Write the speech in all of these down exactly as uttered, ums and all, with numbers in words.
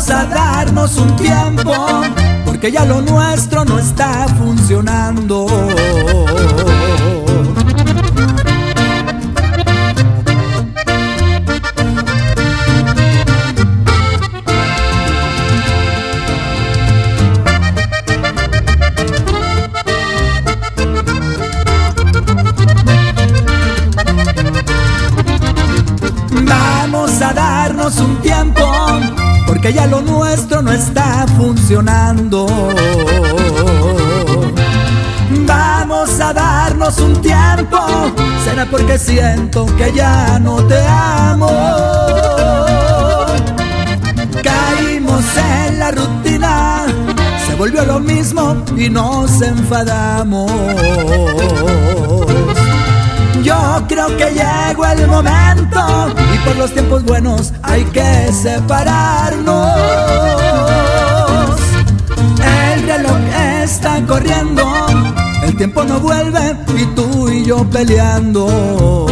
Vamos a darnos un tiempo, porque ya lo nuestro no está funcionando. Vamos a darnos un tiempo, porque ya lo nuestro no está funcionando. Vamos a darnos un tiempo, será porque siento que ya no te amo. Caímos en la rutina, se volvió lo mismo y nos enfadamos. Yo creo que llegó el momento y por los tiempos buenos hay que separarnos. El reloj está corriendo, el tiempo no vuelve y tú y yo peleando.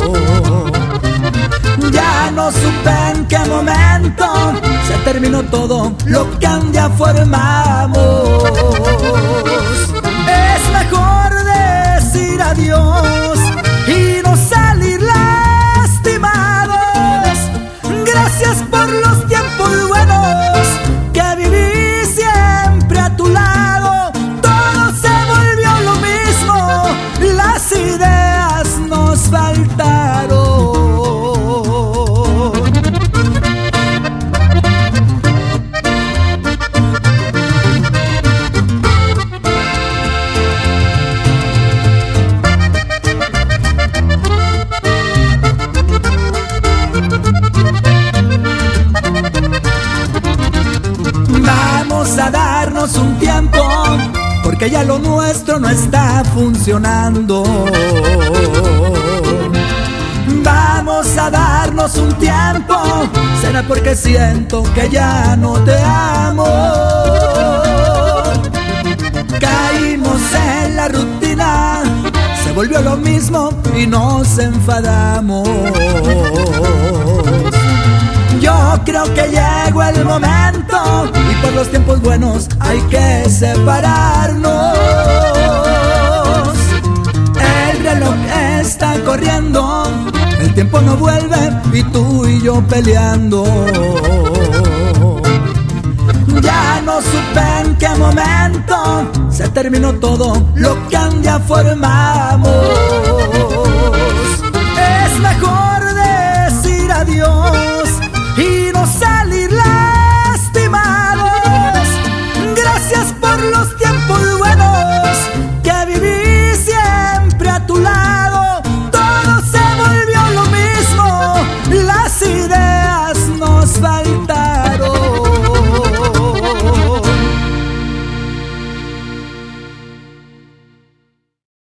Ya no supe en qué momento se terminó todo lo que un día formamos. Es mejor decir adiós y no salir lastimados. Gracias por los tiempos buenos que viví siempre a tu lado. Todo se volvió lo mismo, las ideas nos faltaron. Vamos a darnos un tiempo, porque ya lo nuestro no está funcionando. Vamos a darnos un tiempo, será porque siento que ya no te amo. Caímos en la rutina, se volvió lo mismo y nos enfadamos. Yo creo que llegó el momento y por los tiempos buenos hay que separarnos. El reloj está corriendo, el tiempo no vuelve y tú y yo peleando. Ya no supe en qué momento se terminó todo lo que un día formamos.